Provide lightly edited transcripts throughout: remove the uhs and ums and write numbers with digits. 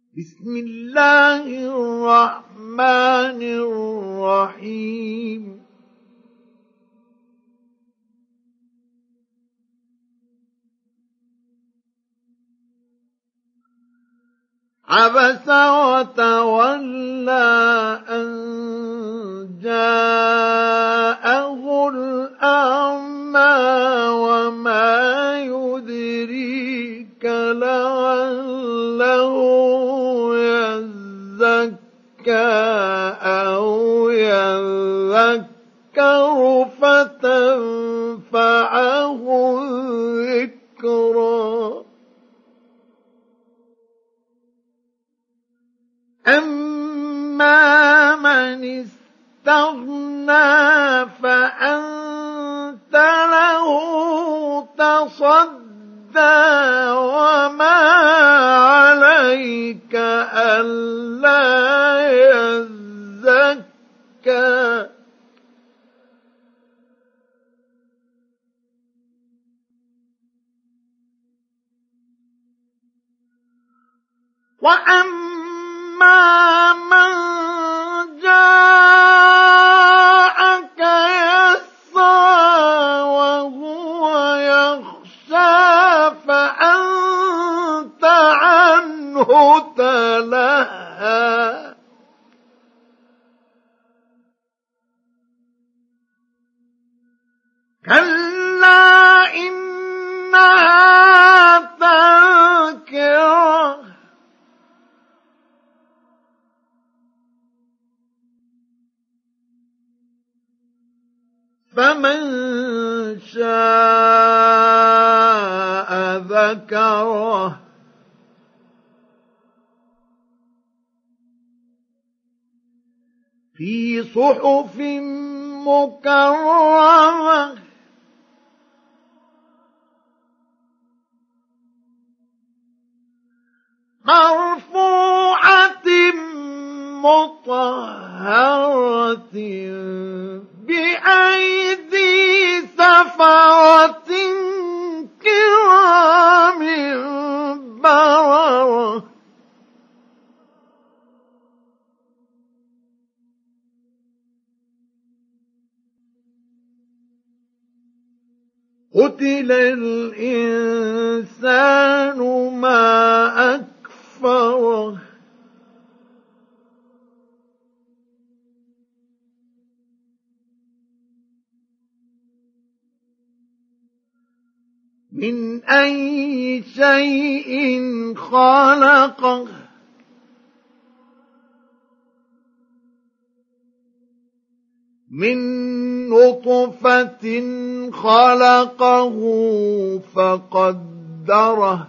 بسم الله الرحمن الرحيم عبس وتولى أن جاءه الأعمى وما يدريك لعله يزكى أو يذكر فتنفعه الذكرى أما من استغنى فأنت له تصدى وما عليك ألا يزكى وأما من جاءك يسعى وهو يخشى فأنت عنه تلهى كلا إنها تذكرة فمن شاء ذكره في صحف مكرمة مرفوعة مطهرة بأيدي سفرة كرام بررة قتل الإنسان ما أكفره من أي شيء خلقه من نطفة خلقه فقدره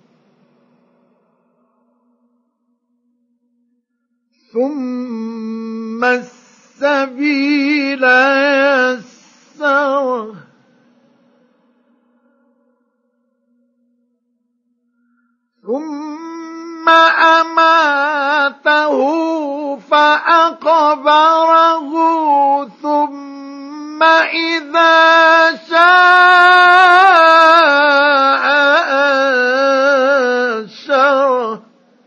ثم السبيل يسره ثم أماته فأقبره ثم إذا شاء أنشره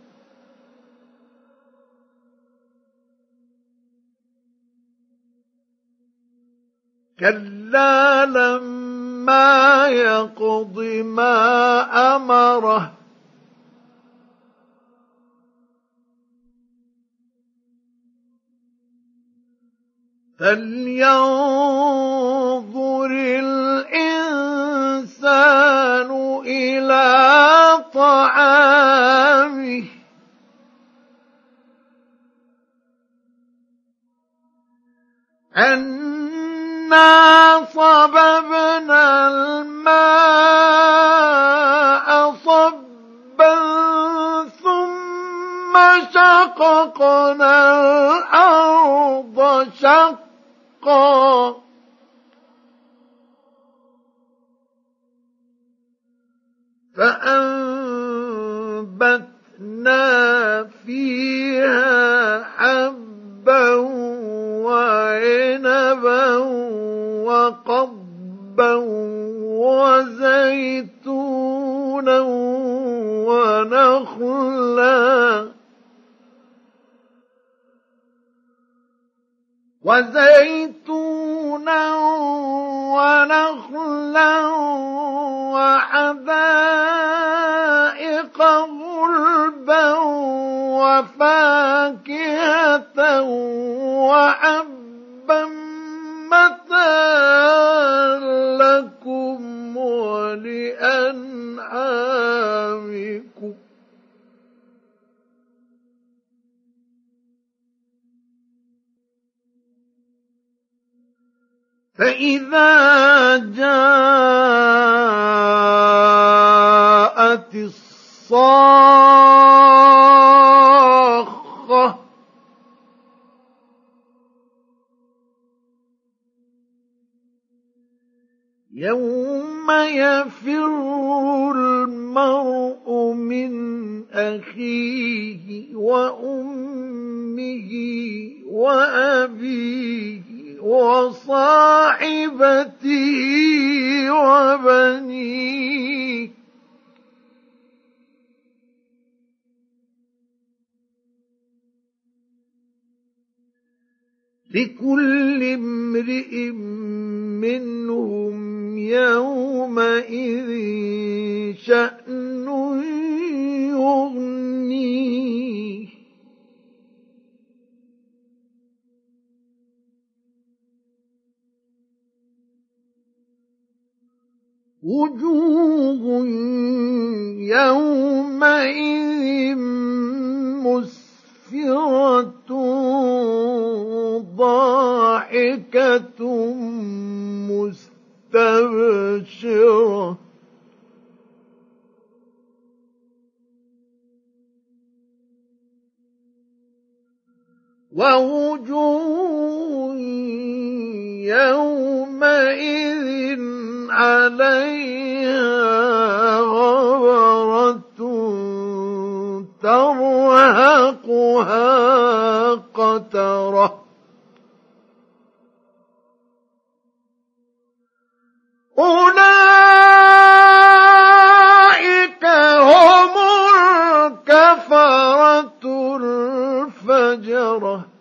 كلا لما يقض ما أمره فلينظر الإنسان إلى طعامه أنا صببنا الماء صبا ثم شققنا الأرض شقا فأنبتنا فيها حبا وعنبا وقضبا وزيتونا ونخلا وزيتونا ونخلا وحدائق غلبا وفاكهة وحبا متاعا لكم ولأنعامكم فإذا جاءت الصاخة يوم يفر المرء من أخيه وأمه وأبيه وصاحبته وبنيه لكل امرئ منهم يومئذ شأن يغنيه وجوه يومئذ مسفرة ضاحكة مستبشرة ووجوه يومئذ عليها غبرة ترهقها قترة أولئك هم الكفرة الفجرة